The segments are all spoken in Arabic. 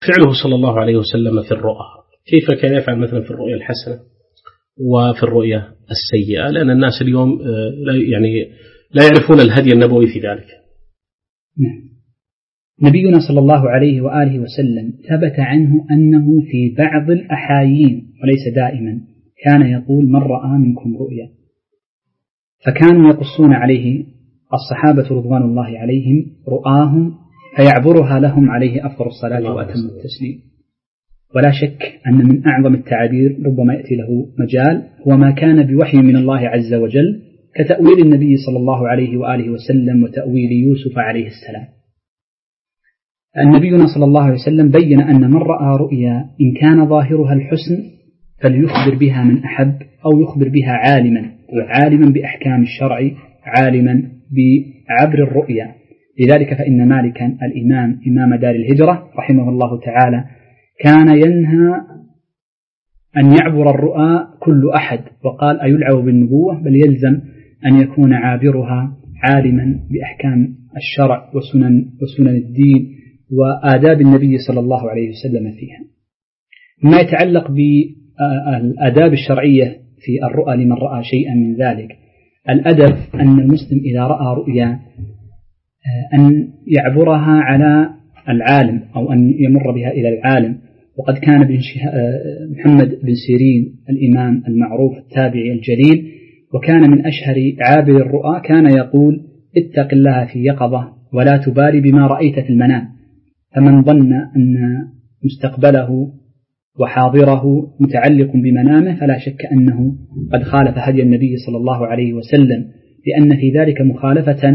فعله صلى الله عليه وسلم في الرؤى، كيف كان يفعل مثلا في الرؤيا الحسنة وفي الرؤيا السيئة، لأن الناس اليوم لا يعرفون الهدي النبوي في ذلك. نبينا صلى الله عليه وآله وسلم ثبت عنه أنه في بعض الأحايين وليس دائما كان يقول: من رأى منكم رؤيا. فكانوا يقصون عليه الصحابة رضوان الله عليهم رؤاهم فيعبرها لهم عليه أفضل الصلاة وأتم التسليم. ولا شك أن من أعظم التعبير ربما يأتي له مجال هو ما كان بوحي من الله عز وجل، كتأويل النبي صلى الله عليه وآله وسلم وتأويل يوسف عليه السلام. النبي صلى الله عليه وسلم بين أن من رأى رؤيا إن كان ظاهرها الحسن فليخبر بها من أحب، أو يخبر بها عالما بأحكام الشرع، عالما بعبر الرؤيا. لذلك فإن مالكا الإمام إمام دار الهجرة رحمه الله تعالى كان ينهى أن يعبر الرؤى كل أحد، وقال: أيلعب بالنبوة؟ بل يلزم أن يكون عابرها عالما بأحكام الشرع وسنن الدين وآداب النبي صلى الله عليه وسلم فيها. ما يتعلق بالآداب الشرعية في الرؤى لمن رأى شيئا من ذلك، الأدب أن المسلم إذا رأى رؤيا أن يعبرها على العالم أو أن يمر بها إلى العالم. وقد كان محمد بن سيرين الإمام المعروف التابعي الجليل، وكان من أشهر عابر الرؤى، كان يقول: اتق الله في يقظة ولا تبالي بما رأيت في المنام. فمن ظن أن مستقبله وحاضره متعلق بمنامه فلا شك أنه قد خالف هدي النبي صلى الله عليه وسلم، لأن في ذلك مخالفة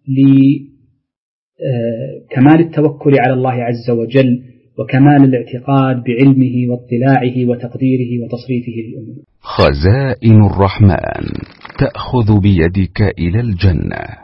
لكمال التوكل على الله عز وجل وكمال الاعتقاد بعلمه واطلاعه وتقديره وتصريفه للأمور. خزائن الرحمن تأخذ بيدك إلى الجنة.